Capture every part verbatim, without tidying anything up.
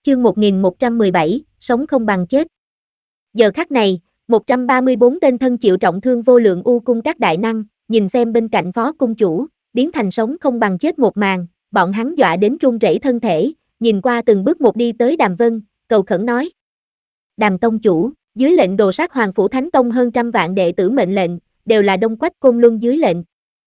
Chương một nghìn một trăm mười bảy, sống không bằng chết. Giờ khắc này, một trăm ba mươi bốn tên thân chịu trọng thương vô lượng u cung các đại năng, nhìn xem bên cạnh phó cung chủ, biến thành sống không bằng chết một màn, bọn hắn dọa đến run rẩy thân thể, nhìn qua từng bước một đi tới Đàm Vân, cầu khẩn nói. Đàm tông chủ, dưới lệnh đồ sát Hoàng Phủ Thánh Tông hơn trăm vạn đệ tử mệnh lệnh, đều là Đông Quách Côn Luân dưới lệnh.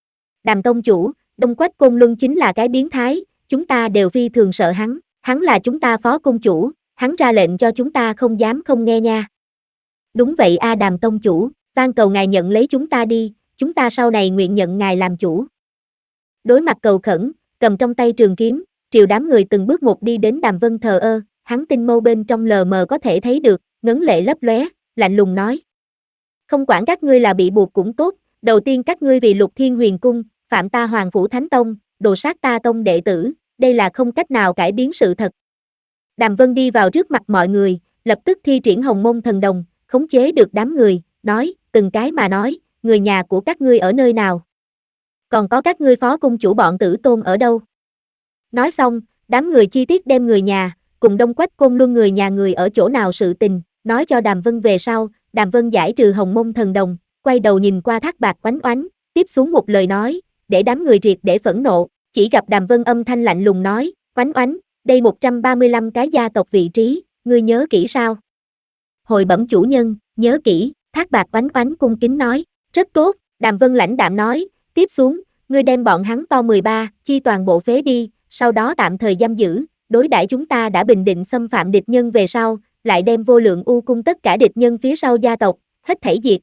Đàm tông chủ, Đông Quách Côn Luân chính là cái biến thái, chúng ta đều phi thường sợ hắn, hắn là chúng ta phó cung chủ, hắn ra lệnh cho chúng ta không dám không nghe nha. Đúng vậy a Đàm tông chủ, van cầu ngài nhận lấy chúng ta đi, chúng ta sau này nguyện nhận ngài làm chủ. Đối mặt cầu khẩn, cầm trong tay trường kiếm, triều đám người từng bước một đi đến Đàm Vân thờ ơ, hắn tinh mâu bên trong lờ mờ có thể thấy được, ngấn lệ lấp lóe, lạnh lùng nói. Không quản các ngươi là bị buộc cũng tốt, đầu tiên các ngươi vì Lục Thiên Huyền Cung, phạm ta Hoàng Phủ Thánh Tông, đồ sát ta tông đệ tử, đây là không cách nào cải biến sự thật. Đàm Vân đi vào trước mặt mọi người, lập tức thi triển Hồng Môn Thần Đồng, khống chế được đám người, nói, từng cái mà nói, người nhà của các ngươi ở nơi nào? Còn có các ngươi phó cung chủ bọn Tử Tôn ở đâu? Nói xong, đám người chi tiết đem người nhà, cùng Đông Quách Côn Luân người nhà người ở chỗ nào sự tình, nói cho Đàm Vân về sau, Đàm Vân giải trừ Hồng Môn Thần Đồng, quay đầu nhìn qua Thác Bạt Oánh Oánh, tiếp xuống một lời nói, để đám người triệt để phẫn nộ, chỉ gặp Đàm Vân âm thanh lạnh lùng nói, Oánh Oánh, đây một trăm ba mươi lăm cái gia tộc vị trí, ngươi nhớ kỹ sao? Hồi bẩm chủ nhân, nhớ kỹ, Thác Bạt Oánh Oánh cung kính nói, rất tốt, Đàm Vân lãnh đạm nói, tiếp xuống, ngươi đem bọn hắn to mười ba, chi toàn bộ phế đi, sau đó tạm thời giam giữ, đối đãi chúng ta đã bình định xâm phạm địch nhân về sau, lại đem vô lượng u cung tất cả địch nhân phía sau gia tộc, hết thảy diệt.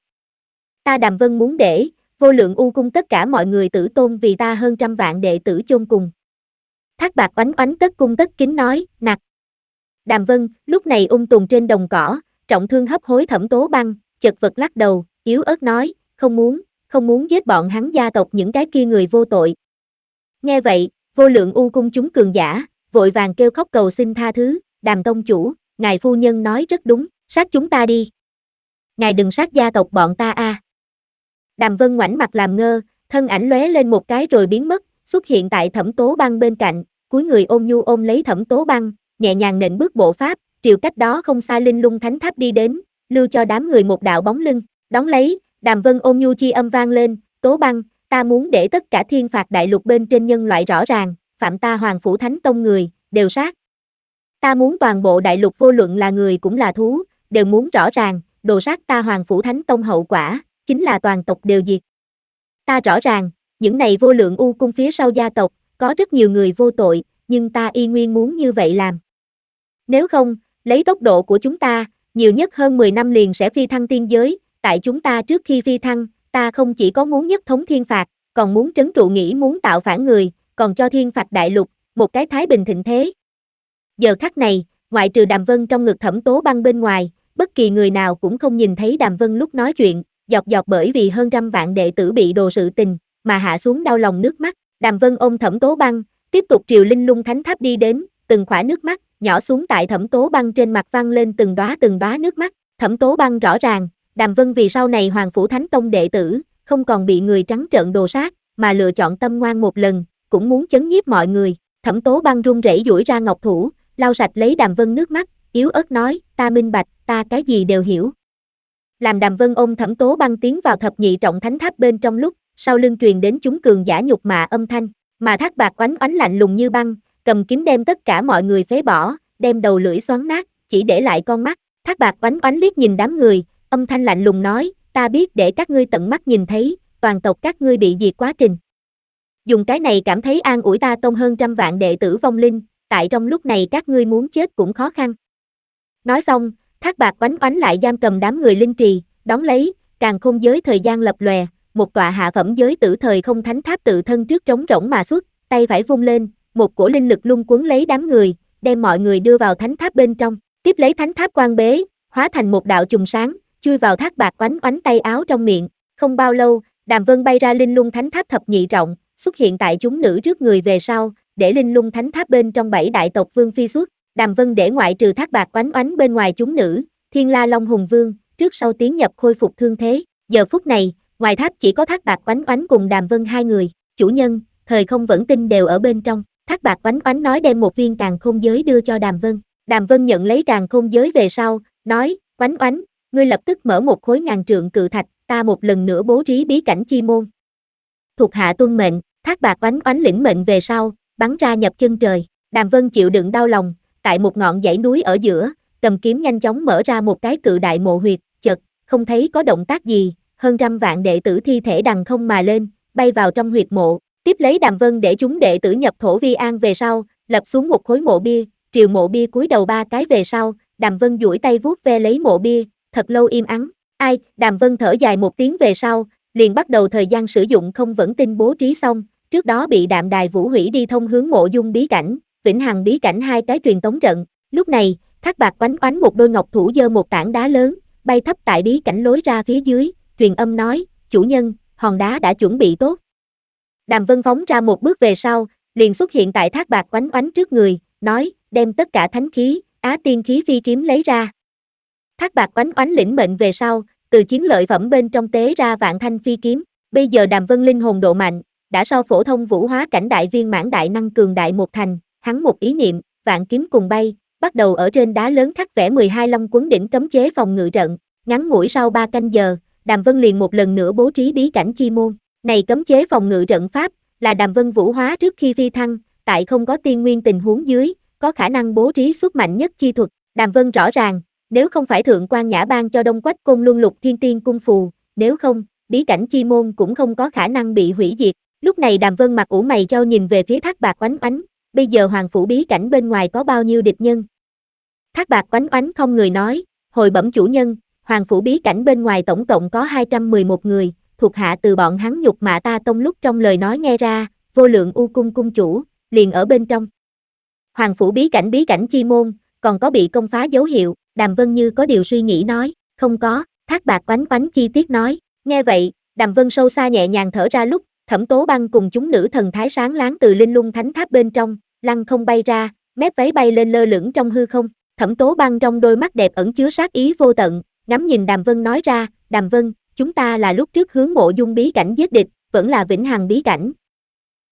Ta Đàm Vân muốn để, vô lượng u cung tất cả mọi người tử tôn vì ta hơn trăm vạn đệ tử chôn cùng. Thác Bạt Oánh Oánh tất cung tất kính nói, nặc. Đàm Vân, lúc này ung tùng trên đồng cỏ, trọng thương hấp hối Thẩm Tố Băng, chật vật lắc đầu, yếu ớt nói, không muốn, không muốn giết bọn hắn gia tộc những cái kia người vô tội. Nghe vậy, vô lượng u cung chúng cường giả, vội vàng kêu khóc cầu xin tha thứ, Đàm tông chủ, ngài phu nhân nói rất đúng, sát chúng ta đi. Ngài đừng sát gia tộc bọn ta a. À. Đàm Vân ngoảnh mặt làm ngơ, thân ảnh lóe lên một cái rồi biến mất, xuất hiện tại Thẩm Tố Băng bên cạnh, cúi người ôm nhu ôm lấy Thẩm Tố Băng, nhẹ nhàng nện bước bộ pháp, triều cách đó không xa Linh Lung Thánh Tháp đi đến, lưu cho đám người một đạo bóng lưng, đón lấy, Đàm Vân ôm nhu chi âm vang lên, Tố Băng, ta muốn để tất cả thiên phạt đại lục bên trên nhân loại rõ ràng, phạm ta Hoàng Phủ Thánh Tông người, đều sát. Ta muốn toàn bộ đại lục vô luận là người cũng là thú, đều muốn rõ ràng, đồ sát ta Hoàng Phủ Thánh Tông hậu quả, chính là toàn tộc đều diệt. Ta rõ ràng, những này vô lượng u cung phía sau gia tộc, có rất nhiều người vô tội, nhưng ta y nguyên muốn như vậy làm. Nếu không, lấy tốc độ của chúng ta, nhiều nhất hơn mười năm liền sẽ phi thăng tiên giới, tại chúng ta trước khi phi thăng, ta không chỉ có muốn nhất thống thiên phạt, còn muốn trấn trụ nghĩ muốn tạo phản người, còn cho thiên phạt đại lục, một cái thái bình thịnh thế. Giờ khắc này, ngoại trừ Đàm Vân trong ngực Thẩm Tố Băng bên ngoài, bất kỳ người nào cũng không nhìn thấy Đàm Vân lúc nói chuyện, dọc dọc bởi vì hơn trăm vạn đệ tử bị đồ sự tình, mà hạ xuống đau lòng nước mắt. Đàm Vân ôm Thẩm Tố Băng, tiếp tục triều Linh Lung Thánh Tháp đi đến, từng khỏa nước mắt nhỏ xuống tại Thẩm Tố Băng trên mặt văng lên từng đóa từng đóa nước mắt. Thẩm Tố Băng rõ ràng, Đàm Vân vì sau này Hoàng Phủ Thánh Tông đệ tử, không còn bị người trắng trợn đồ sát, mà lựa chọn tâm ngoan một lần, cũng muốn chấn nhiếp mọi người. Thẩm Tố Băng run rẩy duỗi ra ngọc thủ, lau sạch lấy Đàm Vân nước mắt, yếu ớt nói, ta minh bạch, ta cái gì đều hiểu. Làm Đàm Vân ôm Thẩm Tố Băng tiến vào thập nhị trọng thánh tháp bên trong lúc, sau lưng truyền đến chúng cường giả nhục mạ âm thanh, mà Thác Bạt Oánh Oánh lạnh lùng như băng, cầm kiếm đem tất cả mọi người phế bỏ, đem đầu lưỡi xoắn nát, chỉ để lại con mắt. Thác Bạt Oánh Oánh liếc nhìn đám người, âm thanh lạnh lùng nói, ta biết để các ngươi tận mắt nhìn thấy, toàn tộc các ngươi bị diệt quá trình. Dùng cái này cảm thấy an ủi ta tông hơn trăm vạn đệ tử vong linh, tại trong lúc này các ngươi muốn chết cũng khó khăn. Nói xong, Thác Bạt Oánh Oánh lại giam cầm đám người linh trì, đón lấy, càn khôn giới thời gian lập lòe, một tọa hạ phẩm giới tử thời không thánh tháp tự thân trước trống rỗng mà xuất, tay phải vung lên, một cổ linh lực luân cuốn lấy đám người, đem mọi người đưa vào thánh tháp bên trong, tiếp lấy thánh tháp quan bế, hóa thành một đạo chùm sáng, chui vào Thác Bạt Oánh Oánh tay áo trong miệng. Không bao lâu, Đàm Vân bay ra Linh Lung Thánh Tháp thập nhị trọng, xuất hiện tại chúng nữ trước người về sau, để Linh Lung Thánh Tháp bên trong bảy đại tộc vương phi xuất. Đàm Vân để ngoại trừ Thác Bạt Oánh Oánh bên ngoài chúng nữ, Thiên La Long Hùng Vương, trước sau tiến nhập khôi phục thương thế. Giờ phút này, ngoài tháp chỉ có Thác Bạt Oánh Oánh cùng Đàm Vân hai người. Chủ nhân, thời không vẫn tinh đều ở bên trong. Thác Bạt Oánh Oánh nói đem một viên càn khôn giới đưa cho Đàm Vân. Đàm Vân nhận lấy càn khôn giới về sau, nói, oánh oánh, ngươi lập tức mở một khối ngàn trượng cự thạch, ta một lần nữa bố trí bí cảnh chi môn. Thuộc hạ tuân mệnh, Thác Bạt oánh oánh lĩnh mệnh về sau, bắn ra nhập chân trời. Đàm Vân chịu đựng đau lòng, tại một ngọn dãy núi ở giữa, cầm kiếm nhanh chóng mở ra một cái cự đại mộ huyệt, chợt, không thấy có động tác gì, hơn trăm vạn đệ tử thi thể đằng không mà lên, bay vào trong huyệt mộ, tiếp lấy Đàm Vân để chúng đệ tử nhập thổ vi an về sau, lập xuống một khối mộ bia, triều mộ bia cúi đầu ba cái về sau, Đàm Vân duỗi tay vuốt ve lấy mộ bia, thật lâu im ắng. Ai, Đàm Vân thở dài một tiếng về sau, liền bắt đầu thời gian sử dụng không vẫn tinh bố trí xong, trước đó bị Đạm Đài Vũ hủy đi thông hướng mộ dung bí cảnh, Vĩnh Hằng bí cảnh hai cái truyền tống trận. Lúc này, Thác Bạt oánh oánh một đôi ngọc thủ giơ một tảng đá lớn, bay thấp tại bí cảnh lối ra phía dưới, truyền âm nói, chủ nhân, hòn đá đã chuẩn bị tốt. Đàm Vân phóng ra một bước về sau, liền xuất hiện tại Thác Bạt oánh oánh trước người, nói, đem tất cả thánh khí, Á Tiên khí phi kiếm lấy ra. Thác Bạt oánh oánh lĩnh mệnh về sau, từ chiến lợi phẩm bên trong tế ra vạn thanh phi kiếm, bây giờ Đàm Vân linh hồn độ mạnh, đã so phổ thông vũ hóa cảnh đại viên mãn đại năng cường đại một thành, hắn một ý niệm, vạn kiếm cùng bay, bắt đầu ở trên đá lớn khắc vẽ mười hai long quấn đỉnh cấm chế phòng ngự trận, ngắn ngủi sau ba canh giờ, Đàm Vân liền một lần nữa bố trí bí cảnh chi môn. Này cấm chế phòng ngự trận pháp, là Đàm Vân vũ hóa trước khi phi thăng, tại không có tiên nguyên tình huống dưới, có khả năng bố trí xuất mạnh nhất chi thuật. Đàm Vân rõ ràng, nếu không phải Thượng Quan Nhã ban cho Đông Quách Côn Luân Lục Thiên Tiên cung phù, nếu không, bí cảnh chi môn cũng không có khả năng bị hủy diệt. Lúc này Đàm Vân mặt ủ mày chau nhìn về phía Thác Bạt oánh oánh, bây giờ hoàng phủ bí cảnh bên ngoài có bao nhiêu địch nhân? Thác Bạt oánh oánh không người nói, hồi bẩm chủ nhân, hoàng phủ bí cảnh bên ngoài tổng cộng có hai trăm mười một người, thuộc hạ từ bọn hắn nhục mạ ta tông lúc trong lời nói nghe ra, vô lượng u cung cung chủ, liền ở bên trong. Hoàng phủ bí cảnh bí cảnh chi môn, còn có bị công phá dấu hiệu, Đàm Vân như có điều suy nghĩ nói, không có, Thác Bạt oánh oánh chi tiết nói, nghe vậy, Đàm Vân sâu xa nhẹ nhàng thở ra lúc, Thẩm Tố Băng cùng chúng nữ thần thái sáng láng từ linh lung thánh tháp bên trong, lăng không bay ra, mép váy bay lên lơ lửng trong hư không, Thẩm Tố Băng trong đôi mắt đẹp ẩn chứa sát ý vô tận, ngắm nhìn Đàm Vân nói ra, Đàm Vân, chúng ta là lúc trước hướng mộ dung bí cảnh giết địch, vẫn là Vĩnh Hằng bí cảnh,